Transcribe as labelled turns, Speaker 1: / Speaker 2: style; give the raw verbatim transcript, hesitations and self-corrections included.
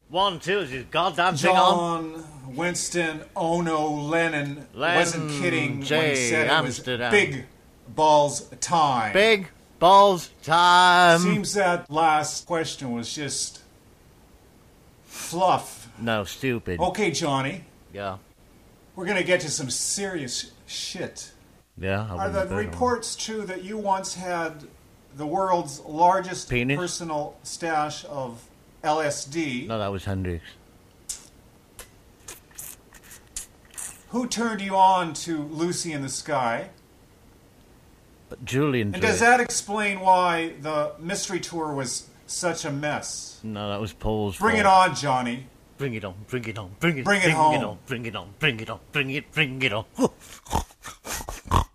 Speaker 1: One, two, is his goddamn thing on?
Speaker 2: John Winston Ono Lennon
Speaker 1: Len
Speaker 2: wasn't kidding
Speaker 1: J.
Speaker 2: when he said
Speaker 1: Amsterdam.
Speaker 2: it was big balls time.
Speaker 1: Big balls time.
Speaker 2: Seems that last question was just fluff.
Speaker 1: No, stupid.
Speaker 2: Okay, Johnny.
Speaker 1: Yeah.
Speaker 2: We're gonna get to some serious shit.
Speaker 1: Yeah. I
Speaker 2: Are the
Speaker 1: wouldn't bet on
Speaker 2: reports true that you once had the world's largest
Speaker 1: Penis?
Speaker 2: personal stash of L S D?
Speaker 1: it. No, that was Hendrix.
Speaker 2: Who turned you on to Lucy in the Sky?
Speaker 1: But Julian.
Speaker 2: And
Speaker 1: did.
Speaker 2: does that explain why the mystery tour was such a mess?
Speaker 1: No, that was Paul's
Speaker 2: Bring it
Speaker 1: fault.
Speaker 2: on, Johnny.
Speaker 1: Bring it on, bring it on, bring it,
Speaker 2: Bring it
Speaker 1: bring
Speaker 2: home.
Speaker 1: it on, bring it on, bring it on, bring it, bring it on.